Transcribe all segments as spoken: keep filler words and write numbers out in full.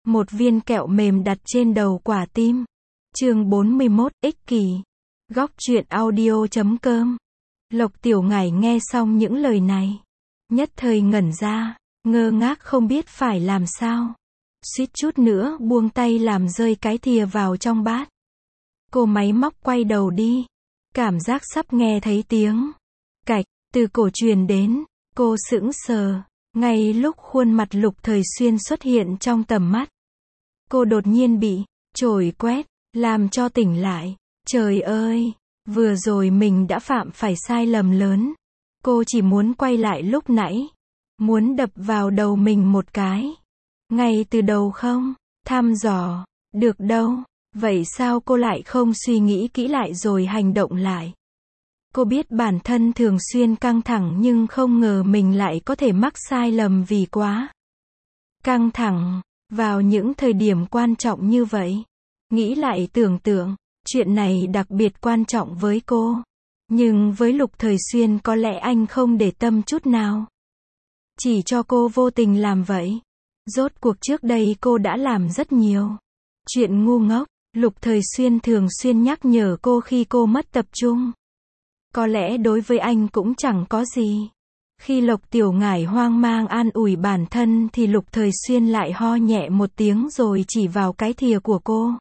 Một viên kẹo mềm đặt trên đầu quả tim. Chương bốn mươi mốt, ích kỷ. Góc truyện audio chấm com. Lộc Tiểu Ngải nghe xong những lời này, nhất thời ngẩn ra, ngơ ngác không biết phải làm sao. Suýt chút nữa buông tay làm rơi cái thìa vào trong bát. Cô máy móc quay đầu đi, cảm giác sắp nghe thấy tiếng cạch từ cổ truyền đến, cô sững sờ, ngay lúc khuôn mặt Lục Thời Xuyên xuất hiện trong tầm mắt. Cô đột nhiên bị chổi quét, làm cho tỉnh lại. Trời ơi, vừa rồi mình đã phạm phải sai lầm lớn. Cô chỉ muốn quay lại lúc nãy, muốn đập vào đầu mình một cái. Ngay từ đầu không thăm dò được đâu. Vậy sao cô lại không suy nghĩ kỹ lại rồi hành động lại? Cô biết bản thân thường xuyên căng thẳng nhưng không ngờ mình lại có thể mắc sai lầm vì quá căng thẳng vào những thời điểm quan trọng như vậy. Nghĩ lại tưởng tượng, chuyện này đặc biệt quan trọng với cô. Nhưng với Lục Thời Xuyên có lẽ anh không để tâm chút nào. Chỉ cho cô vô tình làm vậy. Rốt cuộc trước đây cô đã làm rất nhiều chuyện ngu ngốc. Lục Thời Xuyên thường xuyên nhắc nhở cô khi cô mất tập trung. Có lẽ đối với anh cũng chẳng có gì. Khi Lộc Tiểu Ngải hoang mang an ủi bản thân thì Lục Thời Xuyên lại ho nhẹ một tiếng rồi chỉ vào cái thìa của cô.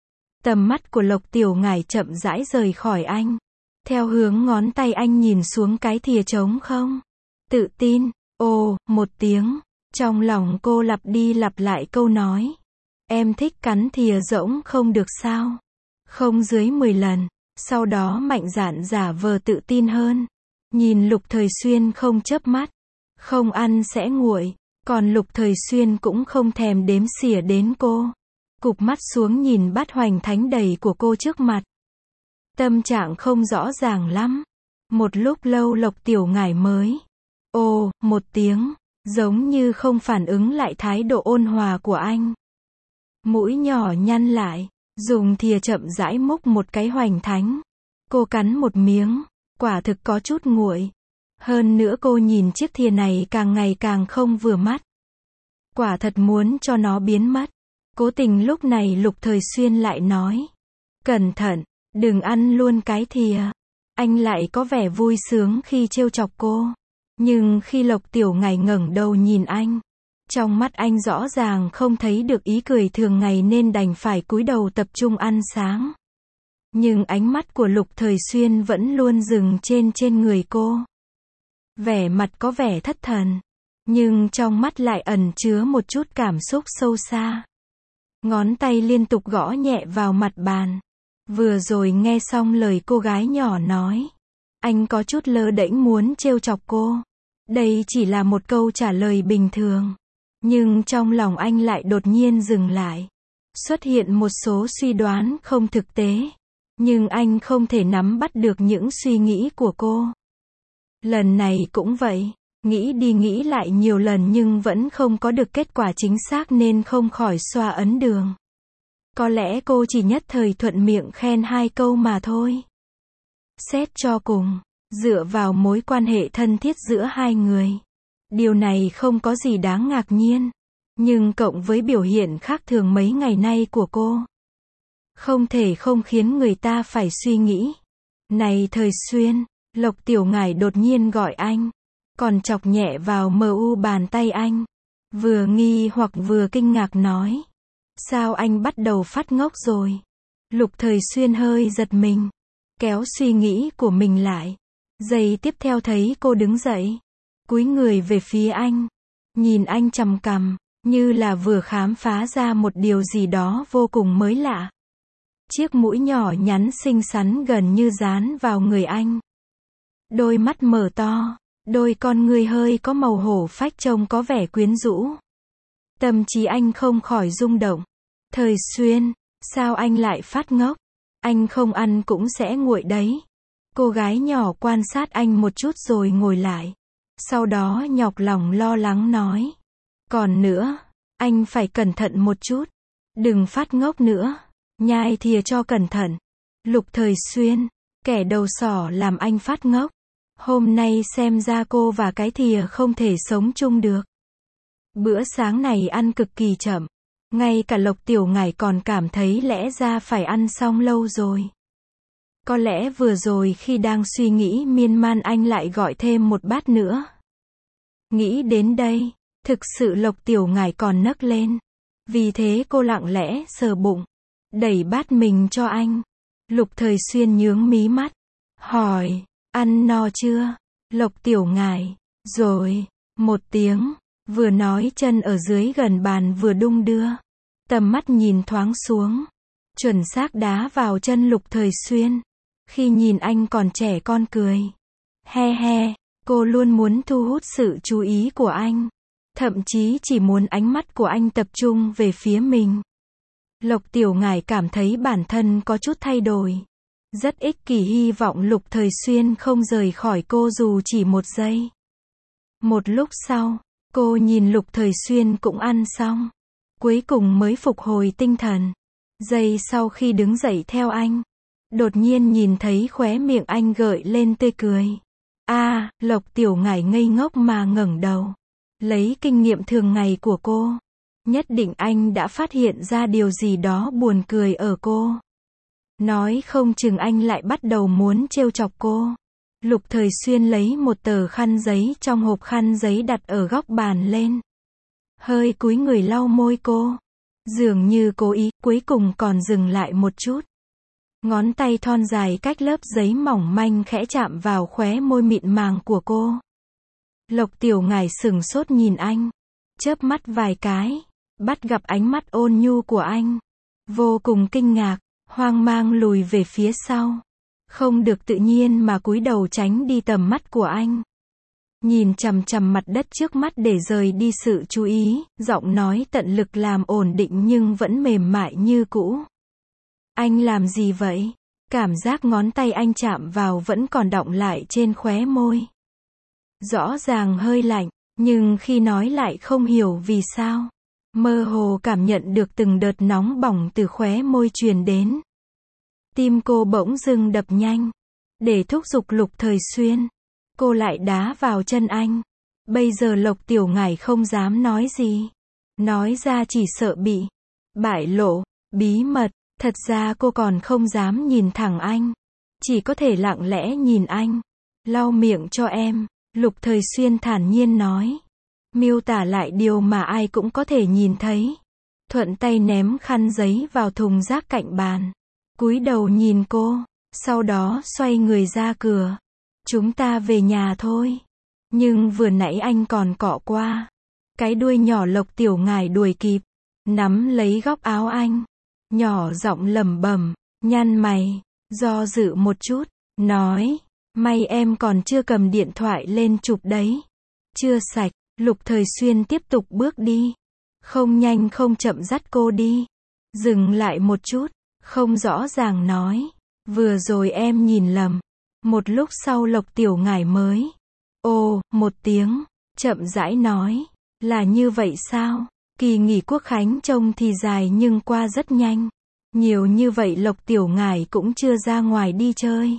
Tầm mắt của Lộc Tiểu Ngải chậm rãi rời khỏi anh. Theo hướng ngón tay anh nhìn xuống cái thìa trống không. Tự tin, ồ, một tiếng. Trong lòng cô lặp đi lặp lại câu nói. Em thích cắn thìa rỗng không được sao? Không dưới mười lần. Sau đó mạnh dạn giả vờ tự tin hơn. Nhìn Lục Thời Xuyên không chớp mắt. Không ăn sẽ nguội. Còn Lục Thời Xuyên cũng không thèm đếm xỉa đến cô. Cụp mắt xuống nhìn bát hoành thánh đầy của cô trước mặt. Tâm trạng không rõ ràng lắm. Một lúc lâu Lộc Tiểu Ngải mới ồ, một tiếng, giống như không phản ứng lại thái độ ôn hòa của anh. Mũi nhỏ nhăn lại, dùng thìa chậm rãi múc một cái hoành thánh. Cô cắn một miếng, quả thực có chút nguội. Hơn nữa cô nhìn chiếc thìa này càng ngày càng không vừa mắt. Quả thật muốn cho nó biến mất. Cố tình lúc này Lục Thời Xuyên lại nói. Cẩn thận, đừng ăn luôn cái thìa. Anh lại có vẻ vui sướng khi trêu chọc cô. Nhưng khi Lộc Tiểu Ngải ngẩng đầu nhìn anh, trong mắt anh rõ ràng không thấy được ý cười thường ngày nên đành phải cúi đầu tập trung ăn sáng. Nhưng ánh mắt của Lục Thời Xuyên vẫn luôn dừng trên trên người cô. Vẻ mặt có vẻ thất thần, nhưng trong mắt lại ẩn chứa một chút cảm xúc sâu xa. Ngón tay liên tục gõ nhẹ vào mặt bàn. Vừa rồi nghe xong lời cô gái nhỏ nói, anh có chút lơ đễnh muốn trêu chọc cô. Đây chỉ là một câu trả lời bình thường. Nhưng trong lòng anh lại đột nhiên dừng lại. Xuất hiện một số suy đoán không thực tế. Nhưng anh không thể nắm bắt được những suy nghĩ của cô. Lần này cũng vậy. Nghĩ đi nghĩ lại nhiều lần nhưng vẫn không có được kết quả chính xác nên không khỏi xoa ấn đường. Có lẽ cô chỉ nhất thời thuận miệng khen hai câu mà thôi. Xét cho cùng, dựa vào mối quan hệ thân thiết giữa hai người, điều này không có gì đáng ngạc nhiên. Nhưng cộng với biểu hiện khác thường mấy ngày nay của cô, không thể không khiến người ta phải suy nghĩ. Này Thời Xuyên, Lộc Tiểu Ngải đột nhiên gọi anh, còn chọc nhẹ vào mờ u bàn tay anh. Vừa nghi hoặc vừa kinh ngạc nói. Sao anh bắt đầu phát ngốc rồi? Lục Thời Xuyên hơi giật mình, kéo suy nghĩ của mình lại. Giây tiếp theo thấy cô đứng dậy, cúi người về phía anh, nhìn anh chằm chằm, như là vừa khám phá ra một điều gì đó vô cùng mới lạ. Chiếc mũi nhỏ nhắn xinh xắn gần như dán vào người anh. Đôi mắt mở to, đôi con ngươi hơi có màu hổ phách trông có vẻ quyến rũ. Tâm trí anh không khỏi rung động. Thời Xuyên, sao anh lại phát ngốc? Anh không ăn cũng sẽ nguội đấy. Cô gái nhỏ quan sát anh một chút rồi ngồi lại. Sau đó nhọc lòng lo lắng nói. Còn nữa, anh phải cẩn thận một chút. Đừng phát ngốc nữa. Nhai thìa cho cẩn thận. Lục Thời Xuyên, kẻ đầu sỏ làm anh phát ngốc. Hôm nay xem ra cô và cái thìa không thể sống chung được. Bữa sáng này ăn cực kỳ chậm. Ngay cả Lộc Tiểu Ngải còn cảm thấy lẽ ra phải ăn xong lâu rồi. Có lẽ vừa rồi khi đang suy nghĩ miên man anh lại gọi thêm một bát nữa. Nghĩ đến đây, thực sự Lộc Tiểu Ngải còn nấc lên. Vì thế cô lặng lẽ sờ bụng, đẩy bát mình cho anh. Lục Thời Xuyên nhướng mí mắt, hỏi, ăn no chưa? Lộc Tiểu Ngải, rồi, một tiếng, vừa nói chân ở dưới gần bàn vừa đung đưa. Tầm mắt nhìn thoáng xuống, chuẩn xác đá vào chân Lục Thời Xuyên. Khi nhìn anh còn trẻ con cười. He he, cô luôn muốn thu hút sự chú ý của anh. Thậm chí chỉ muốn ánh mắt của anh tập trung về phía mình. Lộc Tiểu Ngải cảm thấy bản thân có chút thay đổi. Rất ích kỷ, hy vọng Lục Thời Xuyên không rời khỏi cô dù chỉ một giây. Một lúc sau, cô nhìn Lục Thời Xuyên cũng ăn xong. Cuối cùng mới phục hồi tinh thần. Giây sau khi đứng dậy theo anh, đột nhiên nhìn thấy khóe miệng anh gợi lên tươi cười. A, à, Lộc Tiểu Ngải ngây ngốc mà ngẩng đầu. Lấy kinh nghiệm thường ngày của cô, nhất định anh đã phát hiện ra điều gì đó buồn cười ở cô. Nói không chừng anh lại bắt đầu muốn trêu chọc cô. Lục Thời Xuyên lấy một tờ khăn giấy trong hộp khăn giấy đặt ở góc bàn lên. Hơi cúi người lau môi cô. Dường như cố ý, cuối cùng còn dừng lại một chút. Ngón tay thon dài cách lớp giấy mỏng manh khẽ chạm vào khóe môi mịn màng của cô. Lộc Tiểu Ngải sửng sốt nhìn anh. Chớp mắt vài cái. Bắt gặp ánh mắt ôn nhu của anh. Vô cùng kinh ngạc. Hoang mang lùi về phía sau. Không được tự nhiên mà cúi đầu tránh đi tầm mắt của anh. Nhìn chằm chằm mặt đất trước mắt để rời đi sự chú ý. Giọng nói tận lực làm ổn định nhưng vẫn mềm mại như cũ. Anh làm gì vậy? Cảm giác ngón tay anh chạm vào vẫn còn đọng lại trên khóe môi. Rõ ràng hơi lạnh, nhưng khi nói lại không hiểu vì sao. Mơ hồ cảm nhận được từng đợt nóng bỏng từ khóe môi truyền đến. Tim cô bỗng dưng đập nhanh. Để thúc giục Lục Thời Xuyên, cô lại đá vào chân anh. Bây giờ Lộc Tiểu Ngải không dám nói gì. Nói ra chỉ sợ bị bại lộ, bí mật. Thật ra cô còn không dám nhìn thẳng anh. Chỉ có thể lặng lẽ nhìn anh. Lau miệng cho em. Lục Thời Xuyên thản nhiên nói. Miêu tả lại điều mà ai cũng có thể nhìn thấy. Thuận tay ném khăn giấy vào thùng rác cạnh bàn. Cúi đầu nhìn cô. Sau đó xoay người ra cửa. Chúng ta về nhà thôi. Nhưng vừa nãy anh còn cọ qua. Cái đuôi nhỏ Lộc Tiểu Ngải đuổi kịp. Nắm lấy góc áo anh. Nhỏ giọng lẩm bẩm, nhăn mày, do dự một chút, nói, may em còn chưa cầm điện thoại lên chụp đấy. Chưa sạch. Lục Thời Xuyên tiếp tục bước đi. Không nhanh không chậm dắt cô đi. Dừng lại một chút, không rõ ràng nói, vừa rồi em nhìn lầm. Một lúc sau Lộc Tiểu Ngải mới, ồ, một tiếng, chậm rãi nói, là như vậy sao? Kỳ nghỉ Quốc khánh trông thì dài nhưng qua rất nhanh. Nhiều như vậy Lộc Tiểu Ngải cũng chưa ra ngoài đi chơi.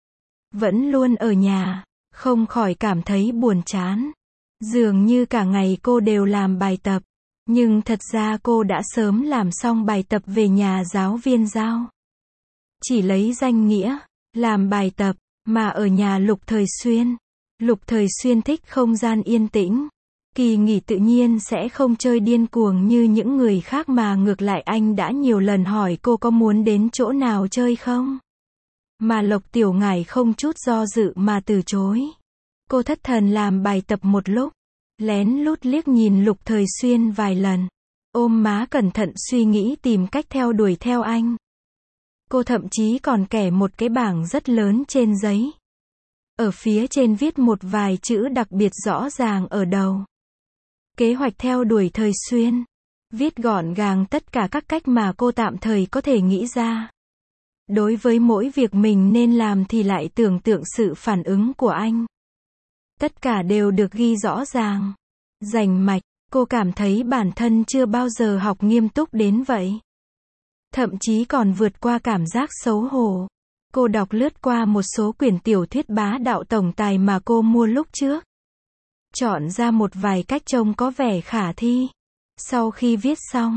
Vẫn luôn ở nhà, không khỏi cảm thấy buồn chán. Dường như cả ngày cô đều làm bài tập. Nhưng thật ra cô đã sớm làm xong bài tập về nhà giáo viên giao. Chỉ lấy danh nghĩa, làm bài tập, mà ở nhà Lục Thời Xuyên. Lục Thời Xuyên thích không gian yên tĩnh. Kỳ nghỉ tự nhiên sẽ không chơi điên cuồng như những người khác mà ngược lại anh đã nhiều lần hỏi cô có muốn đến chỗ nào chơi không. Mà Lộc Tiểu Ngải không chút do dự mà từ chối. Cô thất thần làm bài tập một lúc. Lén lút liếc nhìn Lục Thời Xuyên vài lần. Ôm má cẩn thận suy nghĩ tìm cách theo đuổi theo anh. Cô thậm chí còn kẻ một cái bảng rất lớn trên giấy. Ở phía trên viết một vài chữ đặc biệt rõ ràng ở đầu. Kế hoạch theo đuổi Thời Xuyên. Viết gọn gàng tất cả các cách mà cô tạm thời có thể nghĩ ra. Đối với mỗi việc mình nên làm thì lại tưởng tượng sự phản ứng của anh. Tất cả đều được ghi rõ ràng. Rành mạch, cô cảm thấy bản thân chưa bao giờ học nghiêm túc đến vậy. Thậm chí còn vượt qua cảm giác xấu hổ. Cô đọc lướt qua một số quyển tiểu thuyết bá đạo tổng tài mà cô mua lúc trước. Chọn ra một vài cách trông có vẻ khả thi. Sau khi viết xong,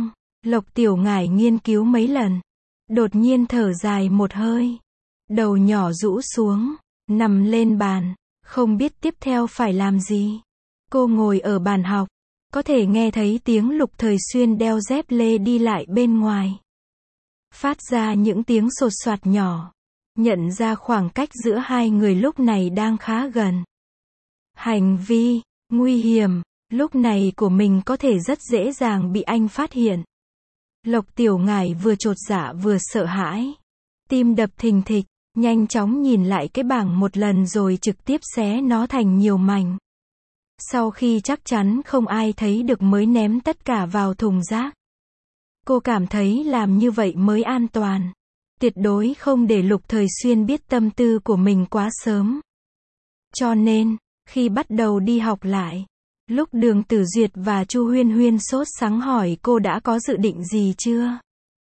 Lộc Tiểu Ngải nghiên cứu mấy lần. Đột nhiên thở dài một hơi. Đầu nhỏ rũ xuống, nằm lên bàn, không biết tiếp theo phải làm gì. Cô ngồi ở bàn học, có thể nghe thấy tiếng Lục Thời Xuyên đeo dép lê đi lại bên ngoài. Phát ra những tiếng sột soạt nhỏ. Nhận ra khoảng cách giữa hai người lúc này đang khá gần. Hành vi nguy hiểm lúc này của mình có thể rất dễ dàng bị anh phát hiện. Lộc Tiểu Ngải vừa chột dạ vừa sợ hãi. Tim đập thình thịch, nhanh chóng nhìn lại cái bảng một lần rồi trực tiếp xé nó thành nhiều mảnh. Sau khi chắc chắn không ai thấy được mới ném tất cả vào thùng rác. Cô cảm thấy làm như vậy mới an toàn. Tuyệt đối không để Lục Thời Xuyên biết tâm tư của mình quá sớm. Cho nên, khi bắt đầu đi học lại, lúc Đường Tử Duyệt và Chu Huyên Huyên sốt sắng hỏi cô đã có dự định gì chưa?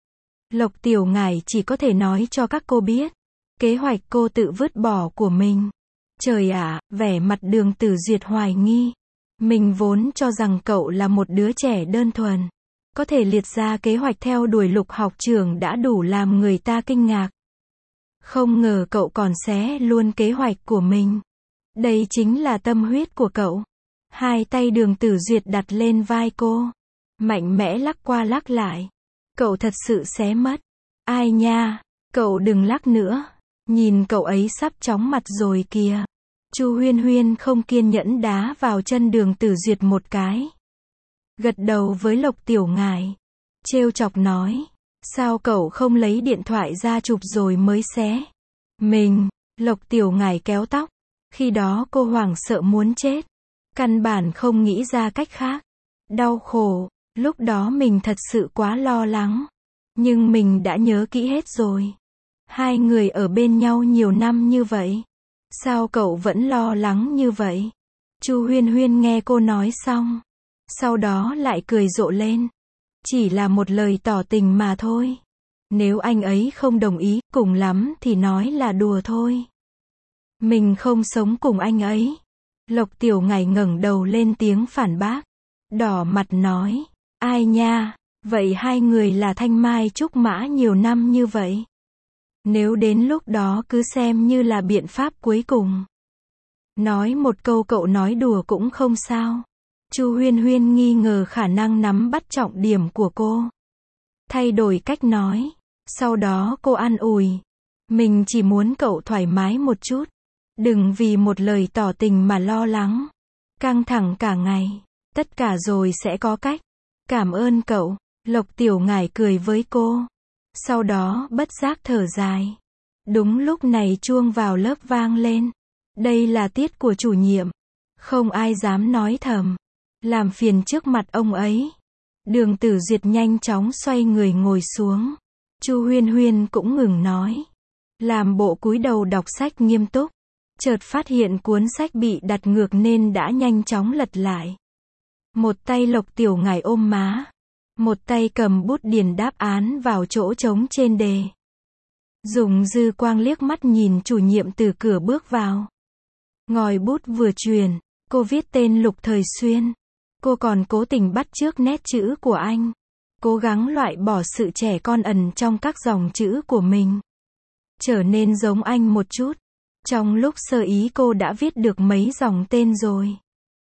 Lộc Tiểu Ngải chỉ có thể nói cho các cô biết. Kế hoạch cô tự vứt bỏ của mình. Trời ạ, vẻ mặt Đường Tử Duyệt hoài nghi. Mình vốn cho rằng cậu là một đứa trẻ đơn thuần. Có thể liệt ra kế hoạch theo đuổi Lục học trưởng đã đủ làm người ta kinh ngạc. Không ngờ cậu còn xé luôn kế hoạch của mình. Đây chính là tâm huyết của cậu. Hai tay Đường Tử Duyệt đặt lên vai cô. Mạnh mẽ lắc qua lắc lại. Cậu thật sự xé mất. Ai nha, cậu đừng lắc nữa. Nhìn cậu ấy sắp chóng mặt rồi kìa. Chu Huyên Huyên không kiên nhẫn đá vào chân Đường Tử Duyệt một cái. Gật đầu với Lộc Tiểu Ngải. Trêu chọc nói. Sao cậu không lấy điện thoại ra chụp rồi mới xé? Mình, Lộc Tiểu Ngải kéo tóc. Khi đó cô hoảng sợ muốn chết. Căn bản không nghĩ ra cách khác. Đau khổ, lúc đó mình thật sự quá lo lắng. Nhưng mình đã nhớ kỹ hết rồi. Hai người ở bên nhau nhiều năm như vậy. Sao cậu vẫn lo lắng như vậy? Chu Huyên Huyên nghe cô nói xong. Sau đó lại cười rộ lên. Chỉ là một lời tỏ tình mà thôi. Nếu anh ấy không đồng ý, cùng lắm thì nói là đùa thôi. Mình không sống cùng anh ấy. Lộc Tiểu Ngải ngẩng đầu lên tiếng phản bác. Đỏ mặt nói. Ai nha, vậy hai người là thanh mai trúc mã nhiều năm như vậy. Nếu đến lúc đó cứ xem như là biện pháp cuối cùng. Nói một câu cậu nói đùa cũng không sao. Chu Huyên Huyên nghi ngờ khả năng nắm bắt trọng điểm của cô. Thay đổi cách nói. Sau đó cô an ủi. Mình chỉ muốn cậu thoải mái một chút. Đừng vì một lời tỏ tình mà lo lắng. Căng thẳng cả ngày. Tất cả rồi sẽ có cách. Cảm ơn cậu. Lộc Tiểu Ngải cười với cô. Sau đó bất giác thở dài. Đúng lúc này chuông vào lớp vang lên. Đây là tiết của chủ nhiệm. Không ai dám nói thầm. Làm phiền trước mặt ông ấy. Đường Tử Duyệt nhanh chóng xoay người ngồi xuống. Chu Huyên Huyên cũng ngừng nói. Làm bộ cúi đầu đọc sách nghiêm túc. Chợt phát hiện cuốn sách bị đặt ngược nên đã nhanh chóng lật lại. Một tay Lộc Tiểu Ngải ôm má. Một tay cầm bút điền đáp án vào chỗ trống trên đề. Dùng dư quang liếc mắt nhìn chủ nhiệm từ cửa bước vào. Ngòi bút vừa truyền, cô viết tên Lục Thời Xuyên. Cô còn cố tình bắt chước nét chữ của anh. Cố gắng loại bỏ sự trẻ con ẩn trong các dòng chữ của mình. Trở nên giống anh một chút. Trong lúc sơ ý cô đã viết được mấy dòng tên rồi.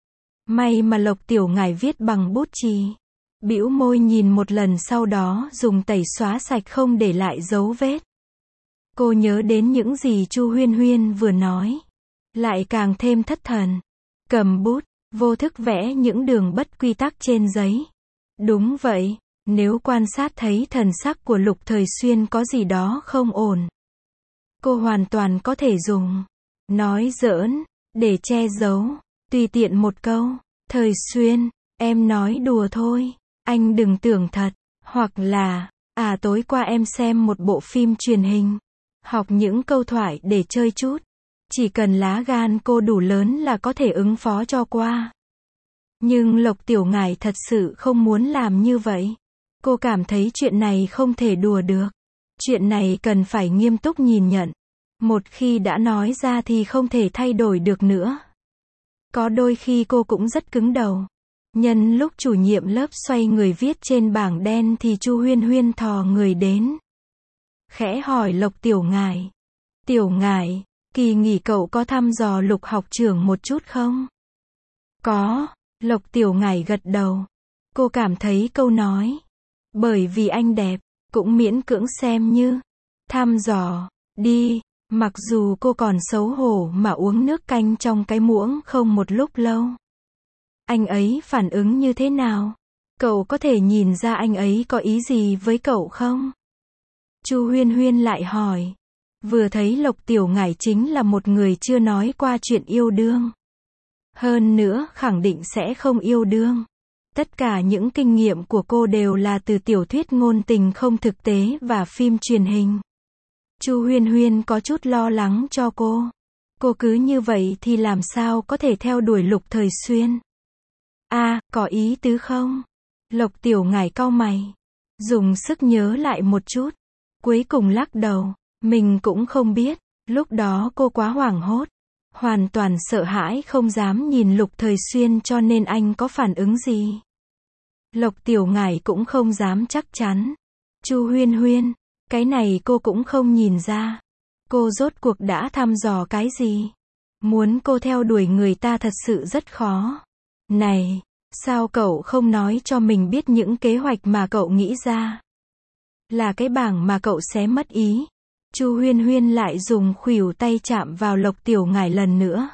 May mà Lộc Tiểu Ngải viết bằng bút chì. Bĩu môi nhìn một lần sau đó dùng tẩy xóa sạch không để lại dấu vết. Cô nhớ đến những gì Chu Huyên Huyên vừa nói. Lại càng thêm thất thần. Cầm bút, vô thức vẽ những đường bất quy tắc trên giấy. Đúng vậy, nếu quan sát thấy thần sắc của Lục Thời Xuyên có gì đó không ổn. Cô hoàn toàn có thể dùng. Nói giỡn, để che giấu. Tùy tiện một câu. Thời Xuyên, em nói đùa thôi. Anh đừng tưởng thật. Hoặc là, à tối qua em xem một bộ phim truyền hình. Học những câu thoại để chơi chút. Chỉ cần lá gan cô đủ lớn là có thể ứng phó cho qua. Nhưng Lộc Tiểu Ngải thật sự không muốn làm như vậy. Cô cảm thấy chuyện này không thể đùa được. Chuyện này cần phải nghiêm túc nhìn nhận. Một khi đã nói ra thì không thể thay đổi được nữa. Có đôi khi cô cũng rất cứng đầu. Nhân lúc chủ nhiệm lớp xoay người viết trên bảng đen thì Chu Huyên Huyên thò người đến. Khẽ hỏi Lộc Tiểu Ngải. Tiểu Ngải, kỳ nghỉ cậu có thăm dò Lục học trưởng một chút không? Có, Lộc Tiểu Ngải gật đầu. Cô cảm thấy câu nói, bởi vì anh đẹp, cũng miễn cưỡng xem như thăm dò đi, mặc dù cô còn xấu hổ mà uống nước canh trong cái muỗng không một lúc lâu. Anh ấy phản ứng như thế nào? Cậu có thể nhìn ra anh ấy có ý gì với cậu không? Chu Huyên Huyên lại hỏi. Vừa thấy Lộc Tiểu Ngải chính là một người chưa nói qua chuyện yêu đương. Hơn nữa khẳng định sẽ không yêu đương. Tất cả những kinh nghiệm của cô đều là từ tiểu thuyết ngôn tình không thực tế và phim truyền hình. Chu Huyên Huyên có chút lo lắng cho cô. Cô cứ như vậy thì làm sao có thể theo đuổi Lục Thời Xuyên? A, à, có ý tứ không? Lộc Tiểu Ngải cau mày, dùng sức nhớ lại một chút, cuối cùng lắc đầu, mình cũng không biết, lúc đó cô quá hoảng hốt, hoàn toàn sợ hãi không dám nhìn Lục Thời Xuyên cho nên anh có phản ứng gì. Lộc Tiểu Ngải cũng không dám chắc chắn. Chu Huyên Huyên, cái này cô cũng không nhìn ra. Cô rốt cuộc đã thăm dò cái gì? Muốn cô theo đuổi người ta thật sự rất khó. Này, sao cậu không nói cho mình biết những kế hoạch mà cậu nghĩ ra? Là cái bảng mà cậu xé mất ý. Chu Huyên Huyên lại dùng khuỷu tay chạm vào Lộc Tiểu Ngải lần nữa.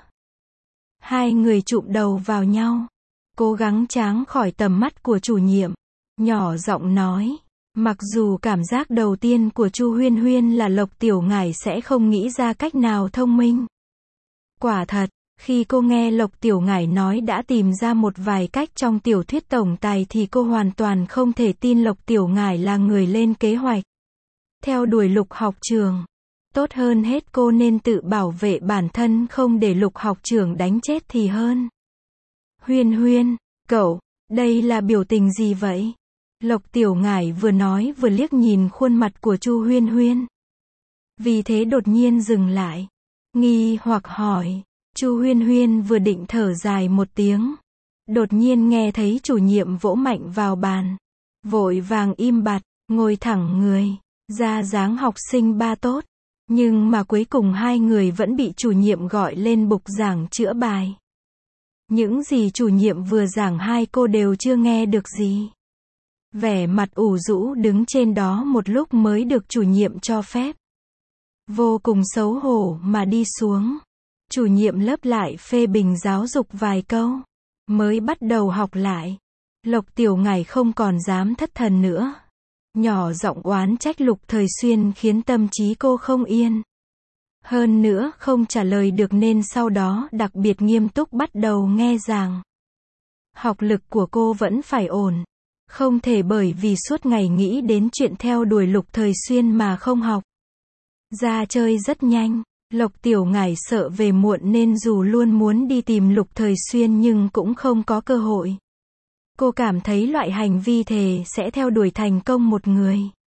Hai người chụm đầu vào nhau, cố gắng tránh khỏi tầm mắt của chủ nhiệm, nhỏ giọng nói. Mặc dù cảm giác đầu tiên của Chu Huyên Huyên là Lộc Tiểu Ngải sẽ không nghĩ ra cách nào thông minh. Quả thật, khi cô nghe Lộc Tiểu Ngải nói đã tìm ra một vài cách trong tiểu thuyết tổng tài thì cô hoàn toàn không thể tin Lộc Tiểu Ngải là người lên kế hoạch. Theo đuổi Lục học trưởng. Tốt hơn hết cô nên tự bảo vệ bản thân không để Lục học trưởng đánh chết thì hơn. Huyên Huyên, cậu, đây là biểu tình gì vậy? Lộc Tiểu Ngải vừa nói vừa liếc nhìn khuôn mặt của Chu Huyên Huyên. Vì thế đột nhiên dừng lại, nghi hoặc hỏi. Chu Huyên Huyên vừa định thở dài một tiếng, đột nhiên nghe thấy chủ nhiệm vỗ mạnh vào bàn, vội vàng im bặt, ngồi thẳng người, ra dáng học sinh ba tốt, nhưng mà cuối cùng hai người vẫn bị chủ nhiệm gọi lên bục giảng chữa bài. Những gì chủ nhiệm vừa giảng hai cô đều chưa nghe được gì. Vẻ mặt ủ rũ đứng trên đó một lúc mới được chủ nhiệm cho phép. Vô cùng xấu hổ mà đi xuống. Chủ nhiệm lớp lại phê bình giáo dục vài câu, mới bắt đầu học lại. Lộc Tiểu Ngải không còn dám thất thần nữa. Nhỏ giọng oán trách Lục Thời Xuyên khiến tâm trí cô không yên. Hơn nữa không trả lời được nên sau đó đặc biệt nghiêm túc bắt đầu nghe giảng. Học lực của cô vẫn phải ổn. Không thể bởi vì suốt ngày nghĩ đến chuyện theo đuổi Lục Thời Xuyên mà không học. Ra chơi rất nhanh. Lộc Tiểu Ngải sợ về muộn nên dù luôn muốn đi tìm Lục Thời Xuyên nhưng cũng không có cơ hội. Cô cảm thấy loại hành vi thề sẽ theo đuổi thành công một người.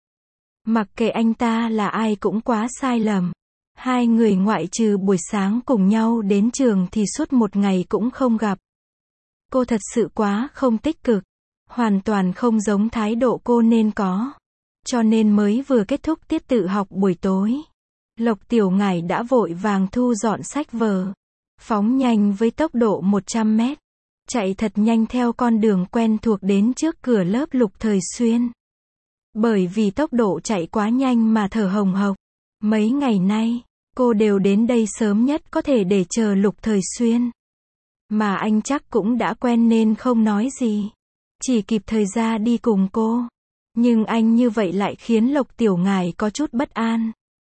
Mặc kệ anh ta là ai cũng quá sai lầm. Hai người ngoại trừ buổi sáng cùng nhau đến trường thì suốt một ngày cũng không gặp. Cô thật sự quá không tích cực. Hoàn toàn không giống thái độ cô nên có. Cho nên mới vừa kết thúc tiết tự học buổi tối. Lộc Tiểu Ngải đã vội vàng thu dọn sách vở. Phóng nhanh với tốc độ một trăm mét. Chạy thật nhanh theo con đường quen thuộc đến trước cửa lớp Lục Thời Xuyên. Bởi vì tốc độ chạy quá nhanh mà thở hồng hộc. Mấy ngày nay, cô đều đến đây sớm nhất có thể để chờ Lục Thời Xuyên. Mà anh chắc cũng đã quen nên không nói gì. Chỉ kịp thời ra đi cùng cô. Nhưng anh như vậy lại khiến Lộc Tiểu Ngải có chút bất an.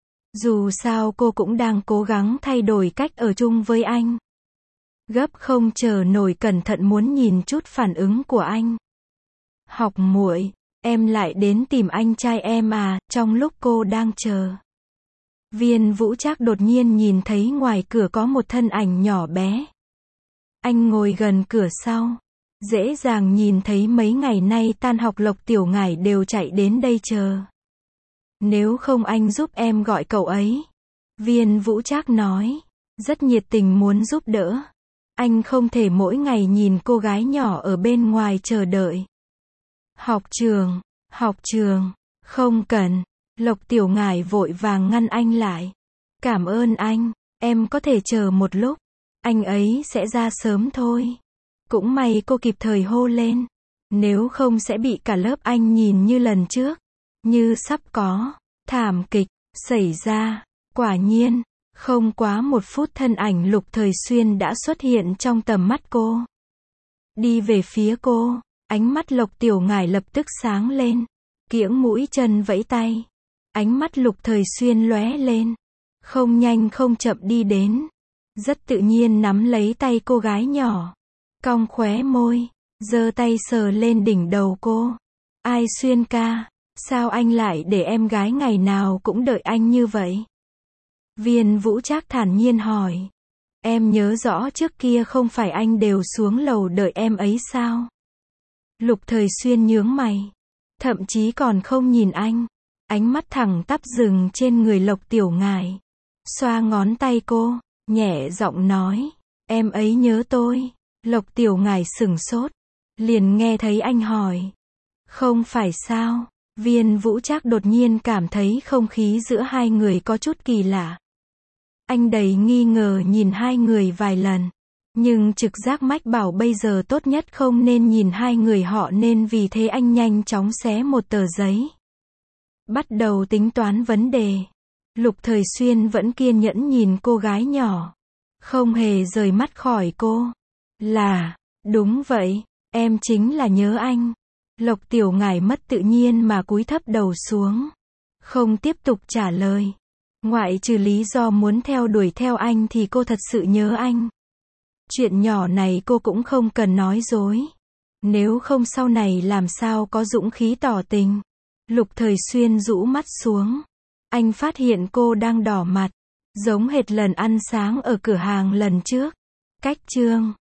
Dù sao cô cũng đang cố gắng thay đổi cách ở chung với anh. Gấp không chờ nổi cẩn thận muốn nhìn chút phản ứng của anh. Học muội, em lại đến tìm anh trai em à, trong lúc cô đang chờ. Viên Vũ Trác đột nhiên nhìn thấy ngoài cửa có một thân ảnh nhỏ bé. Anh ngồi gần cửa sau. Dễ dàng nhìn thấy mấy ngày nay tan học Lộc Tiểu Ngải đều chạy đến đây chờ. Nếu không anh giúp em gọi cậu ấy. Viên Vũ Trác nói. Rất nhiệt tình muốn giúp đỡ. Anh không thể mỗi ngày nhìn cô gái nhỏ ở bên ngoài chờ đợi. Học trường, học trường, không cần. Lộc Tiểu Ngải vội vàng ngăn anh lại. Cảm ơn anh, em có thể chờ một lúc. Anh ấy sẽ ra sớm thôi. Cũng may cô kịp thời hô lên. Nếu không sẽ bị cả lớp anh nhìn như lần trước. Như sắp có thảm kịch xảy ra. Quả nhiên, không quá một phút thân ảnh Lục Thời Xuyên đã xuất hiện trong tầm mắt cô. Đi về phía cô, ánh mắt Lộc Tiểu Ngải lập tức sáng lên. Kiễng mũi chân vẫy tay. Ánh mắt Lục Thời Xuyên lóe lên. Không nhanh không chậm đi đến. Rất tự nhiên nắm lấy tay cô gái nhỏ. Cong khóe môi, giơ tay sờ lên đỉnh đầu cô. Ai Xuyên ca, sao anh lại để em gái ngày nào cũng đợi anh như vậy? Viên Vũ Trác thản nhiên hỏi. Em nhớ rõ trước kia không phải anh đều xuống lầu đợi em ấy sao? Lục Thời Xuyên nhướng mày. Thậm chí còn không nhìn anh. Ánh mắt thẳng tắp dừng trên người Lộc Tiểu Ngải. Xoa ngón tay cô, nhẹ giọng nói. Em ấy nhớ tôi. Lộc Tiểu Ngải sửng sốt. Liền nghe thấy anh hỏi. Không phải sao? Viên Vũ Trác đột nhiên cảm thấy không khí giữa hai người có chút kỳ lạ. Anh đầy nghi ngờ nhìn hai người vài lần. Nhưng trực giác mách bảo bây giờ tốt nhất không nên nhìn hai người họ nên vì thế anh nhanh chóng xé một tờ giấy. Bắt đầu tính toán vấn đề. Lục Thời Xuyên vẫn kiên nhẫn nhìn cô gái nhỏ. Không hề rời mắt khỏi cô. Là, đúng vậy, em chính là nhớ anh. Lộc Tiểu Ngải mất tự nhiên mà cúi thấp đầu xuống. Không tiếp tục trả lời. Ngoại trừ lý do muốn theo đuổi theo anh thì cô thật sự nhớ anh. Chuyện nhỏ này cô cũng không cần nói dối. Nếu không sau này làm sao có dũng khí tỏ tình. Lục Thời Xuyên rũ mắt xuống. Anh phát hiện cô đang đỏ mặt. Giống hệt lần ăn sáng ở cửa hàng lần trước. Cách chương